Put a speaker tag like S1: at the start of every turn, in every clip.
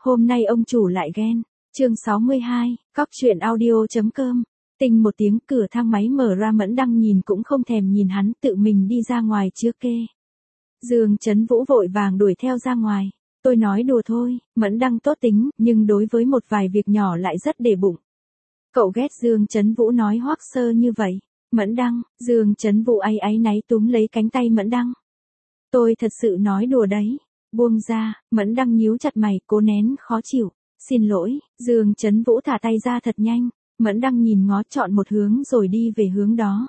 S1: hôm nay ông chủ lại ghen. Chương 62, Cóc truyện audio.com. Tinh một tiếng, cửa thang máy mở ra, Mẫn Đăng nhìn cũng không thèm nhìn hắn, tự mình đi ra ngoài chưa kê. Dương Chấn Vũ vội vàng đuổi theo ra ngoài. Tôi nói đùa thôi, Mẫn Đăng tốt tính, nhưng đối với một vài việc nhỏ lại rất để bụng. Cậu ghét Dương Chấn Vũ nói Hoắc Sơ như vậy. Mẫn Đăng, Dương Chấn Vũ áy náy túm lấy cánh tay Mẫn Đăng. Tôi thật sự nói đùa đấy. Buông ra, Mẫn Đăng nhíu chặt mày, cố nén khó chịu. Xin lỗi, Dương Chấn Vũ thả tay ra thật nhanh. Mẫn Đăng nhìn ngó chọn một hướng rồi đi về hướng đó.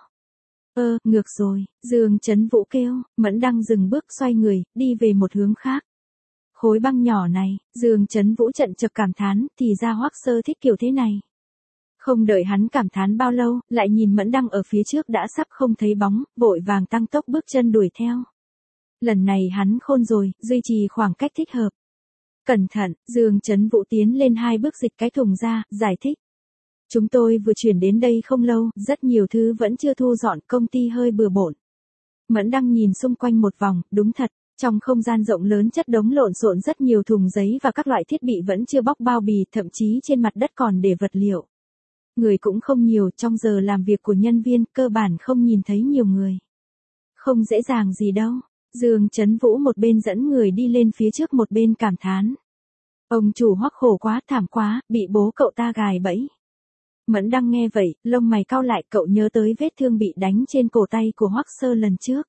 S1: Ngược rồi, Dương Chấn Vũ kêu, Mẫn Đăng dừng bước xoay người, đi về một hướng khác. Khối băng nhỏ này, Dương Chấn Vũ chận chực cảm thán, thì ra Hoắc Sơ thích kiểu thế này. Không đợi hắn cảm thán bao lâu, lại nhìn Mẫn Đăng ở phía trước đã sắp không thấy bóng, vội vàng tăng tốc bước chân đuổi theo. Lần này hắn khôn rồi, duy trì khoảng cách thích hợp. Cẩn thận, Dương Chấn Vũ tiến lên 2 bước dịch cái thùng ra, giải thích. Chúng tôi vừa chuyển đến đây không lâu, rất nhiều thứ vẫn chưa thu dọn, công ty hơi bừa bộn. Mẫn Đăng nhìn xung quanh một vòng, đúng thật, trong không gian rộng lớn chất đống lộn xộn rất nhiều thùng giấy và các loại thiết bị vẫn chưa bóc bao bì, thậm chí trên mặt đất còn để vật liệu. Người cũng không nhiều, trong giờ làm việc của nhân viên, cơ bản không nhìn thấy nhiều người. Không dễ dàng gì đâu. Dương Chấn Vũ một bên dẫn người đi lên phía trước một bên cảm thán. Ông chủ Hoắc khổ quá, thảm quá, bị bố cậu ta gài bẫy. Mẫn Đăng nghe vậy, lông mày cau lại, cậu nhớ tới vết thương bị đánh trên cổ tay của Hoắc Sơ lần trước.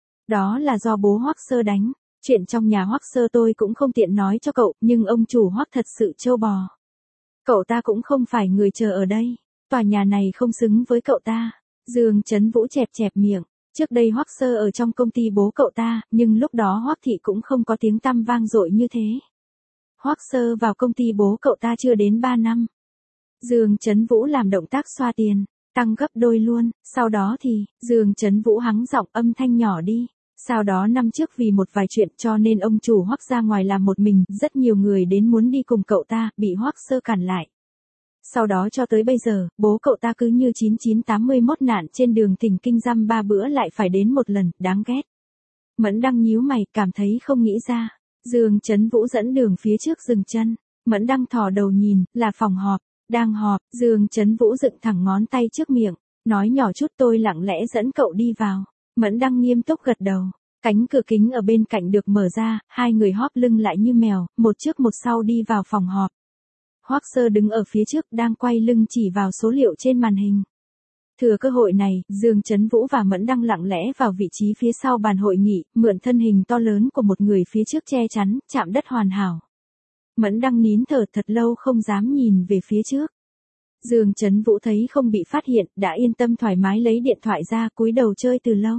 S1: Đó là do bố Hoắc Sơ đánh. Chuyện trong nhà Hoắc Sơ tôi cũng không tiện nói cho cậu, nhưng ông chủ Hoắc thật sự trâu bò. Cậu ta cũng không phải người chờ ở đây. Tòa nhà này không xứng với cậu ta. Dương Chấn Vũ chẹp chẹp miệng. Trước đây Hoắc Sơ ở trong công ty bố cậu ta, nhưng lúc đó Hoắc Thị cũng không có tiếng tăm vang dội như thế. Hoắc Sơ vào công ty bố cậu ta chưa đến 3 năm. Dương Chấn Vũ làm động tác xoa tiền, tăng gấp đôi luôn, sau đó thì, Dương Chấn Vũ hắng giọng âm thanh nhỏ đi. Sau đó năm trước vì một vài chuyện cho nên ông chủ Hoắc ra ngoài làm một mình, rất nhiều người đến muốn đi cùng cậu ta, bị Hoắc Sơ cản lại. Sau đó cho tới bây giờ, bố cậu ta cứ như 9981 nạn trên đường thỉnh kinh dăm 3 bữa lại phải đến một lần, đáng ghét. Mẫn Đăng nhíu mày, cảm thấy không nghĩ ra. Dương Chấn Vũ dẫn đường phía trước dừng chân. Mẫn Đăng thò đầu nhìn, là phòng họp. Đang họp, Dương Chấn Vũ dựng thẳng ngón tay trước miệng, nói nhỏ chút, tôi lặng lẽ dẫn cậu đi vào. Mẫn Đăng nghiêm túc gật đầu. Cánh cửa kính ở bên cạnh được mở ra, 2 người hóp lưng lại như mèo, một trước một sau đi vào phòng họp. Hoắc Sơ đứng ở phía trước đang quay lưng chỉ vào số liệu trên màn hình. Thừa cơ hội này, Dương Chấn Vũ và Mẫn Đăng lặng lẽ vào vị trí phía sau bàn hội nghị, mượn thân hình to lớn của một người phía trước che chắn, chạm đất hoàn hảo. Mẫn Đăng nín thở thật lâu không dám nhìn về phía trước. Dương Chấn Vũ thấy không bị phát hiện, đã yên tâm thoải mái lấy điện thoại ra, cúi đầu chơi từ lâu.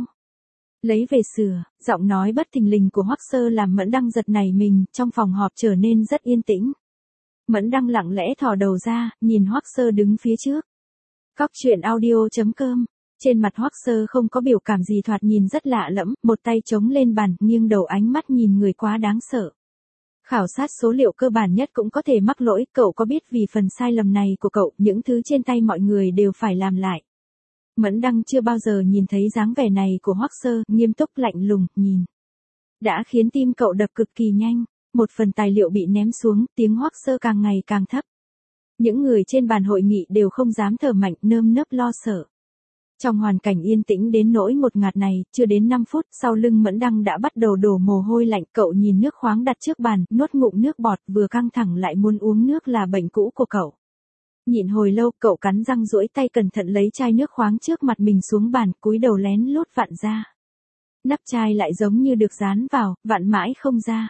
S1: Lấy về sửa, giọng nói bất thình lình của Hoắc Sơ làm Mẫn Đăng giật nảy mình, trong phòng họp trở nên rất yên tĩnh. Mẫn Đăng lặng lẽ thò đầu ra, nhìn Hoắc Sơ đứng phía trước. Cóc truyện audio.com. Trên mặt Hoắc Sơ không có biểu cảm gì, thoạt nhìn rất lạ lẫm, một tay chống lên bàn, nghiêng đầu, ánh mắt nhìn người quá đáng sợ. Khảo sát số liệu cơ bản nhất cũng có thể mắc lỗi, cậu có biết vì phần sai lầm này của cậu, những thứ trên tay mọi người đều phải làm lại. Mẫn Đăng chưa bao giờ nhìn thấy dáng vẻ này của Hoắc Sơ, nghiêm túc lạnh lùng, nhìn. Đã khiến tim cậu đập cực kỳ nhanh. Một phần tài liệu bị ném xuống, tiếng Hoắc Sơ càng ngày càng thấp. Những người trên bàn hội nghị đều không dám thở mạnh, nơm nớp lo sợ. Trong hoàn cảnh yên tĩnh đến nỗi ngột ngạt này, chưa đến 5 phút, sau lưng Mẫn Đăng đã bắt đầu đổ mồ hôi lạnh, cậu nhìn nước khoáng đặt trước bàn, nuốt ngụm nước bọt, vừa căng thẳng lại muốn uống nước là bệnh cũ của cậu. Nhịn hồi lâu, cậu cắn răng duỗi tay cẩn thận lấy chai nước khoáng trước mặt mình xuống bàn, cúi đầu lén lút vặn ra. Nắp chai lại giống như được dán vào, vặn mãi không ra.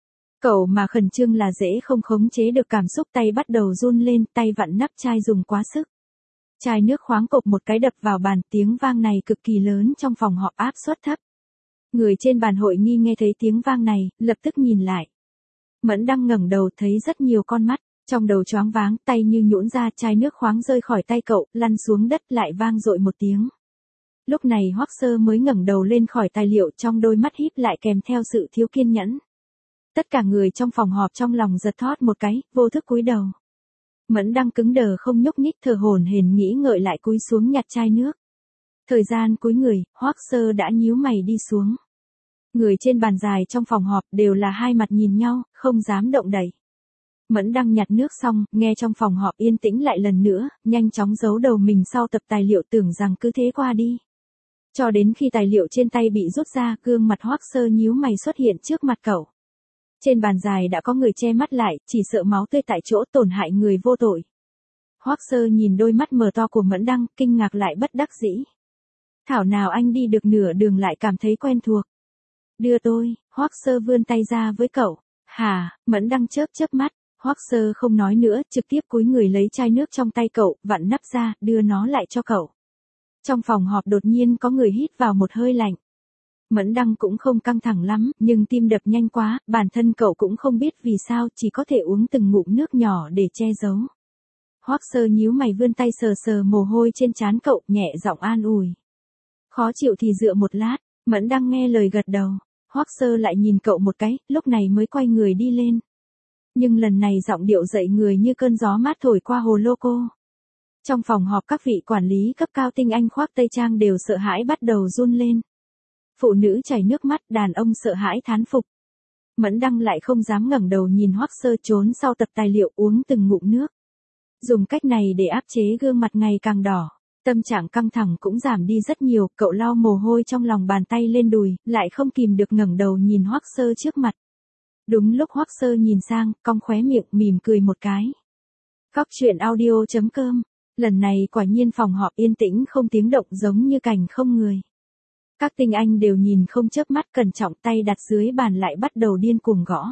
S1: Cậu mà khẩn trương là dễ không khống chế được cảm xúc, tay bắt đầu run lên, tay vặn nắp chai dùng quá sức. Chai nước khoáng cộp một cái đập vào bàn, tiếng vang này cực kỳ lớn trong phòng họp, áp suất thấp. Người trên bàn hội nghi nghe thấy tiếng vang này, lập tức nhìn lại. Mẫn Đăng ngẩng đầu thấy rất nhiều con mắt, trong đầu choáng váng, tay như nhũn ra, chai nước khoáng rơi khỏi tay cậu, lăn xuống đất, lại vang dội một tiếng. Lúc này Hoắc Sơ mới ngẩng đầu lên khỏi tài liệu, trong đôi mắt híp lại kèm theo sự thiếu kiên nhẫn. Tất cả người trong phòng họp trong lòng giật thót một cái, vô thức cúi đầu. Mẫn Đăng cứng đờ không nhúc nhích, thở hổn hển nghĩ ngợi lại cúi xuống nhặt chai nước. Thời gian cúi người, Hoắc Sơ đã nhíu mày đi xuống. Người trên bàn dài trong phòng họp đều là hai mặt nhìn nhau, không dám động đậy. Mẫn Đăng nhặt nước xong, nghe trong phòng họp yên tĩnh lại lần nữa, nhanh chóng giấu đầu mình sau tập tài liệu tưởng rằng cứ thế qua đi. Cho đến khi tài liệu trên tay bị rút ra, gương mặt Hoắc Sơ nhíu mày xuất hiện trước mặt cậu. Trên bàn dài đã có người che mắt lại, chỉ sợ máu tươi tại chỗ tổn hại người vô tội. Hoắc Sơ nhìn đôi mắt mờ to của Mẫn Đăng, kinh ngạc lại bất đắc dĩ. Thảo nào anh đi được nửa đường lại cảm thấy quen thuộc. Đưa tôi, Hoắc Sơ vươn tay ra với cậu. Hả, Mẫn Đăng chớp chớp mắt, Hoắc Sơ không nói nữa, trực tiếp cúi người lấy chai nước trong tay cậu, vặn nắp ra, đưa nó lại cho cậu. Trong phòng họp đột nhiên có người hít vào một hơi lạnh. Mẫn Đăng cũng không căng thẳng lắm, nhưng tim đập nhanh quá, bản thân cậu cũng không biết vì sao, chỉ có thể uống từng ngụm nước nhỏ để che giấu. Hoắc Sơ nhíu mày vươn tay sờ sờ mồ hôi trên trán cậu, nhẹ giọng an ủi. Khó chịu thì dựa một lát, Mẫn Đăng nghe lời gật đầu. Hoắc Sơ lại nhìn cậu một cái, lúc này mới quay người đi lên. Nhưng lần này giọng điệu dậy người như cơn gió mát thổi qua hồ lô cô. Trong phòng họp các vị quản lý cấp cao tinh anh khoác tây trang đều sợ hãi bắt đầu run lên. Phụ nữ chảy nước mắt, đàn ông sợ hãi thán phục. Mẫn Đăng lại không dám ngẩng đầu nhìn Hoắc Sơ, trốn sau tập tài liệu uống từng ngụm nước. Dùng cách này để áp chế gương mặt ngày càng đỏ. Tâm trạng căng thẳng cũng giảm đi rất nhiều, cậu lau mồ hôi trong lòng bàn tay lên đùi, lại không kìm được ngẩng đầu nhìn Hoắc Sơ trước mặt. Đúng lúc Hoắc Sơ nhìn sang, cong khóe miệng, mỉm cười một cái. Cóc truyện audio.com. Lần này quả nhiên phòng họp yên tĩnh không tiếng động giống như cảnh không người. Các tinh anh đều nhìn không chớp mắt, cẩn trọng, tay đặt dưới bàn lại bắt đầu điên cuồng gõ.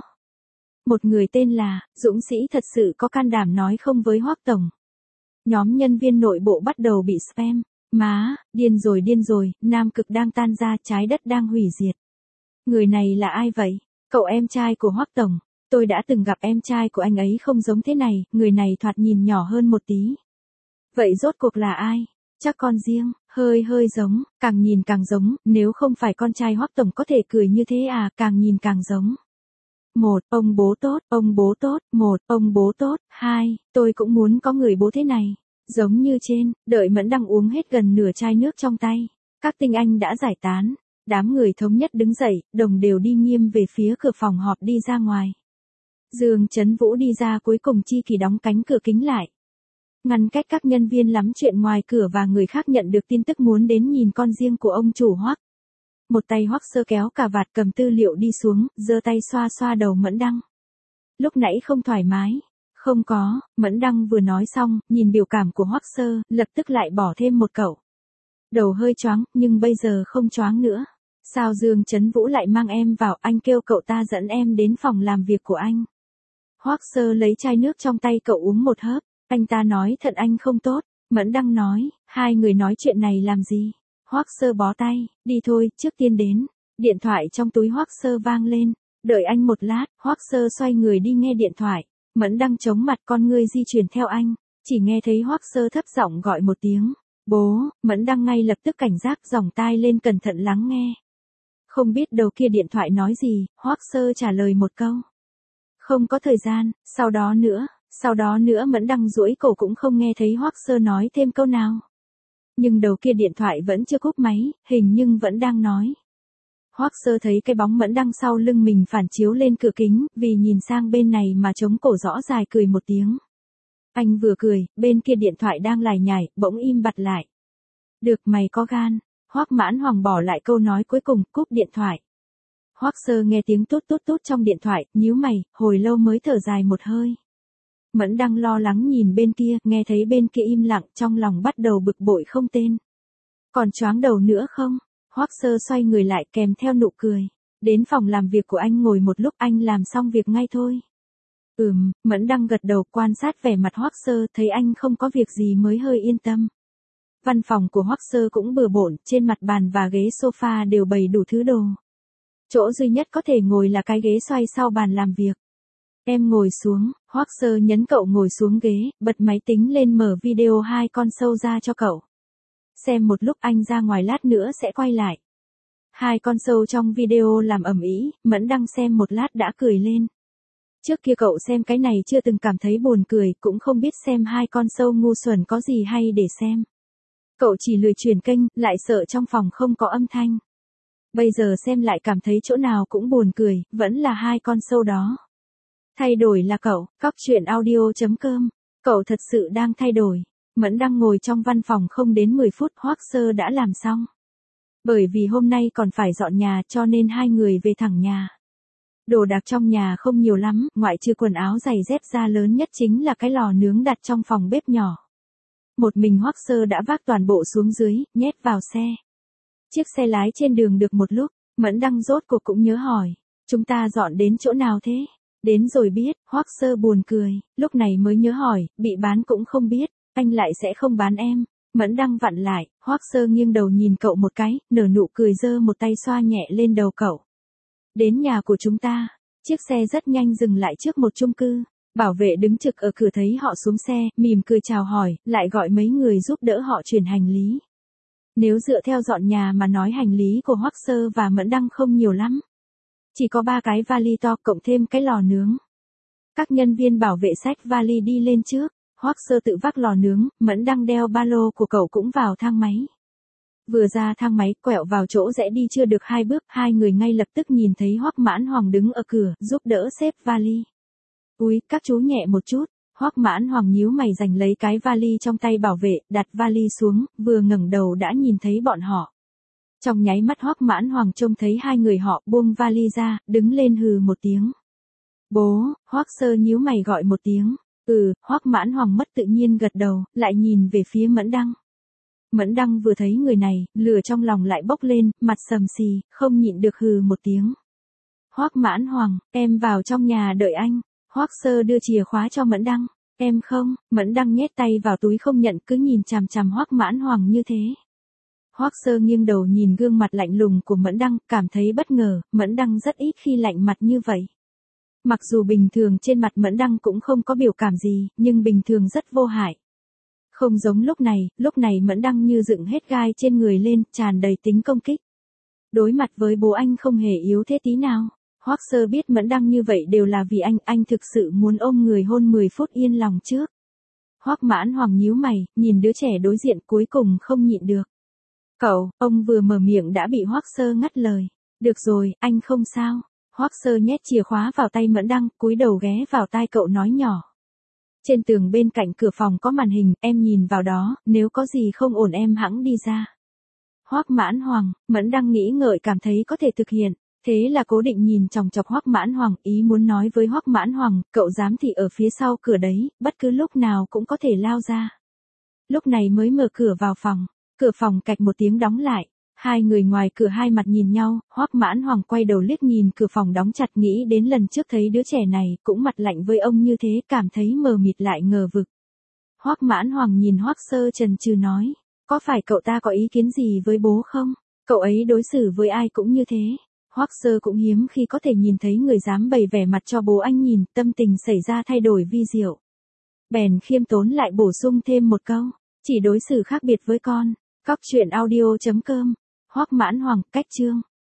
S1: Một người tên là Dũng Sĩ thật sự có can đảm nói không với Hoắc tổng. Nhóm nhân viên nội bộ bắt đầu bị spam. Má, điên rồi, Nam Cực đang tan ra, trái đất đang hủy diệt. Người này là ai vậy? Cậu em trai của Hoắc tổng. Tôi đã từng gặp em trai của anh ấy không giống thế này, người này thoạt nhìn nhỏ hơn một tí. Vậy rốt cuộc là ai? Chắc con riêng, hơi giống, càng nhìn càng giống, nếu không phải con trai Hoắc tổng có thể cười như thế à, càng nhìn càng giống. Một, ông bố tốt, một, ông bố tốt, hai, tôi cũng muốn có người bố thế này. Giống như trên, đợi Mẫn Đăng uống hết gần nửa chai nước trong tay. Các tinh anh đã giải tán. Đám người thống nhất đứng dậy, đồng đều đi nghiêm về phía cửa phòng họp đi ra ngoài. Dương Chấn Vũ đi ra cuối cùng, Chi Kỳ đóng cánh cửa kính lại. Ngăn cách các nhân viên lắm chuyện ngoài cửa và người khác nhận được tin tức muốn đến nhìn con riêng của ông chủ Hoắc. Một tay Hoắc Sơ kéo cà vạt cầm tư liệu đi xuống, giơ tay xoa xoa đầu Mẫn Đăng. Lúc nãy không thoải mái. Không có, Mẫn Đăng vừa nói xong, nhìn biểu cảm của Hoắc Sơ, lập tức lại bỏ thêm một cậu. Đầu hơi choáng, nhưng bây giờ không choáng nữa. Sao Dương Chấn Vũ lại mang em vào, anh kêu cậu ta dẫn em đến phòng làm việc của anh. Hoắc Sơ lấy chai nước trong tay cậu uống một hớp, anh ta nói thận anh không tốt, Mẫn Đăng nói, hai người nói chuyện này làm gì? Hoắc Sơ bó tay, đi thôi, trước tiên đến. Điện thoại trong túi Hoắc Sơ vang lên, đợi anh một lát, Hoắc Sơ xoay người đi nghe điện thoại. Mẫn Đăng chống mặt, con ngươi di chuyển theo anh, chỉ nghe thấy Hoắc Sơ thấp giọng gọi một tiếng, bố. Mẫn Đăng ngay lập tức cảnh giác, giòng tai lên cẩn thận lắng nghe. Không biết đầu kia điện thoại nói gì, Hoắc Sơ trả lời một câu. Không có thời gian, sau đó nữa Mẫn Đăng duỗi cổ cũng không nghe thấy Hoắc Sơ nói thêm câu nào. Nhưng đầu kia điện thoại vẫn chưa cúp máy, hình nhưng vẫn đang nói. Hoắc Sơ thấy cái bóng Mẫn Đăng sau lưng mình phản chiếu lên cửa kính, vì nhìn sang bên này mà chống cổ rõ dài cười một tiếng. Anh vừa cười, bên kia điện thoại đang lải nhải, bỗng im bặt lại. Được, mày có gan. Hoắc Mãn Hoàng bỏ lại câu nói cuối cùng, cúp điện thoại. Hoắc Sơ nghe tiếng tút tút tút trong điện thoại, nhíu mày, hồi lâu mới thở dài một hơi. Mẫn Đăng lo lắng nhìn bên kia, nghe thấy bên kia im lặng, trong lòng bắt đầu bực bội không tên. Còn choáng đầu nữa không? Hoắc Sơ xoay người lại kèm theo nụ cười. Đến phòng làm việc của anh ngồi một lúc, anh làm xong việc ngay thôi. Mẫn Đăng gật đầu, quan sát vẻ mặt Hoắc Sơ, thấy anh không có việc gì mới hơi yên tâm. Văn phòng của Hoắc Sơ cũng bừa bộn, trên mặt bàn và ghế sofa đều bày đủ thứ đồ. Chỗ duy nhất có thể ngồi là cái ghế xoay sau bàn làm việc. Em ngồi xuống, Hoắc Sơ nhấn cậu ngồi xuống ghế, bật máy tính lên mở video hai con sâu ra cho cậu. Xem một lúc, anh ra ngoài lát nữa sẽ quay lại. Hai con sâu trong video làm ầm ĩ, Mẫn Đăng xem một lát đã cười lên. Trước kia cậu xem cái này chưa từng cảm thấy buồn cười, cũng không biết xem hai con sâu ngu xuẩn có gì hay để xem. Cậu chỉ lười chuyển kênh, lại sợ trong phòng không có âm thanh. Bây giờ xem lại cảm thấy chỗ nào cũng buồn cười, vẫn là hai con sâu đó. Thay đổi là cậu, cóc truyện audio.com. Cậu thật sự đang thay đổi. Mẫn đang ngồi trong văn phòng không đến 10 phút Hoắc Sơ đã làm xong. Bởi vì hôm nay còn phải dọn nhà cho nên hai người về thẳng nhà. Đồ đạc trong nhà không nhiều lắm, ngoại trừ quần áo giày dép ra lớn nhất chính là cái lò nướng đặt trong phòng bếp nhỏ. Một mình Hoắc Sơ đã vác toàn bộ xuống dưới, nhét vào xe. Chiếc xe lái trên đường được một lúc, Mẫn Đăng rốt cuộc cũng nhớ hỏi. Chúng ta dọn đến chỗ nào thế? Đến rồi biết, Hoắc Sơ buồn cười, lúc này mới nhớ hỏi, bị bán cũng không biết, anh lại sẽ không bán em. Mẫn Đăng vặn lại, Hoắc Sơ nghiêng đầu nhìn cậu một cái, nở nụ cười giơ một tay xoa nhẹ lên đầu cậu. Đến nhà của chúng ta, chiếc xe rất nhanh dừng lại trước một chung cư. Bảo vệ đứng trực ở cửa thấy họ xuống xe, mỉm cười chào hỏi, lại gọi mấy người giúp đỡ họ chuyển hành lý. Nếu dựa theo dọn nhà mà nói hành lý của Hoắc Sơ và Mẫn Đăng không nhiều lắm. Chỉ có 3 cái vali to cộng thêm cái lò nướng. Các nhân viên bảo vệ xách vali đi lên trước, Hoắc Sơ tự vác lò nướng, Mẫn Đăng đeo ba lô của cậu cũng vào thang máy. Vừa ra thang máy, quẹo vào chỗ rẽ đi chưa được 2 bước, hai người ngay lập tức nhìn thấy Hoắc Mãn Hoàng đứng ở cửa, giúp đỡ xếp vali. Úi, các chú nhẹ một chút. Hoắc Mãn Hoàng nhíu mày giành lấy cái vali trong tay bảo vệ, đặt vali xuống, vừa ngẩng đầu đã nhìn thấy bọn họ. Trong nháy mắt Hoắc Mãn Hoàng trông thấy hai người họ buông vali ra, đứng lên hừ một tiếng. Bố, Hoắc Sơ nhíu mày gọi một tiếng. Hoắc Mãn Hoàng mất tự nhiên gật đầu, lại nhìn về phía Mẫn Đăng. Mẫn Đăng vừa thấy người này, lửa trong lòng lại bốc lên, mặt sầm xì, không nhịn được hừ một tiếng. Hoắc Mãn Hoàng, em vào trong nhà đợi anh. Hoắc Sơ đưa chìa khóa cho Mẫn Đăng. Em không, Mẫn Đăng nhét tay vào túi không nhận, cứ nhìn chằm chằm Hoắc Mãn Hoàng như thế. Hoắc Sơ nghiêng đầu nhìn gương mặt lạnh lùng của Mẫn Đăng, cảm thấy bất ngờ, Mẫn Đăng rất ít khi lạnh mặt như vậy. Mặc dù bình thường trên mặt Mẫn Đăng cũng không có biểu cảm gì, nhưng bình thường rất vô hại. Không giống lúc này Mẫn Đăng như dựng hết gai trên người lên, tràn đầy tính công kích. Đối mặt với bố anh không hề yếu thế tí nào. Hoắc Sơ biết Mẫn Đăng như vậy đều là vì anh thực sự muốn ôm người hôn 10 phút yên lòng trước. Hoắc Mãn Hoàng nhíu mày, nhìn đứa trẻ đối diện cuối cùng không nhịn được. Cậu, ông vừa mở miệng đã bị Hoắc Sơ ngắt lời. Được rồi, anh không sao. Hoắc Sơ nhét chìa khóa vào tay Mẫn Đăng, cúi đầu ghé vào tai cậu nói nhỏ. Trên tường bên cạnh cửa phòng có màn hình, em nhìn vào đó, nếu có gì không ổn em hẵng đi ra. Hoắc Mãn Hoàng, Mẫn Đăng nghĩ ngợi cảm thấy có thể thực hiện. Thế là cố định nhìn chòng chọc Hoắc Mãn Hoàng, ý muốn nói với Hoắc Mãn Hoàng, cậu dám thì ở phía sau cửa đấy, bất cứ lúc nào cũng có thể lao ra. Lúc này mới mở cửa vào phòng, cửa phòng cạch một tiếng đóng lại, hai người ngoài cửa hai mặt nhìn nhau, Hoắc Mãn Hoàng quay đầu liếc nhìn cửa phòng đóng chặt nghĩ đến lần trước thấy đứa trẻ này cũng mặt lạnh với ông như thế cảm thấy mờ mịt lại ngờ vực. Hoắc Mãn Hoàng nhìn Hoắc Sơ chần chừ nói, có phải cậu ta có ý kiến gì với bố không? Cậu ấy đối xử với ai cũng như thế. Hoắc Sơ cũng hiếm khi có thể nhìn thấy người dám bày vẻ mặt cho bố anh nhìn, tâm tình xảy ra thay đổi vi diệu. Bèn khiêm tốn lại bổ sung thêm một câu, chỉ đối xử khác biệt với con. Cóc truyện audio.com. Hoắc Mãn Hoàng, cách chương.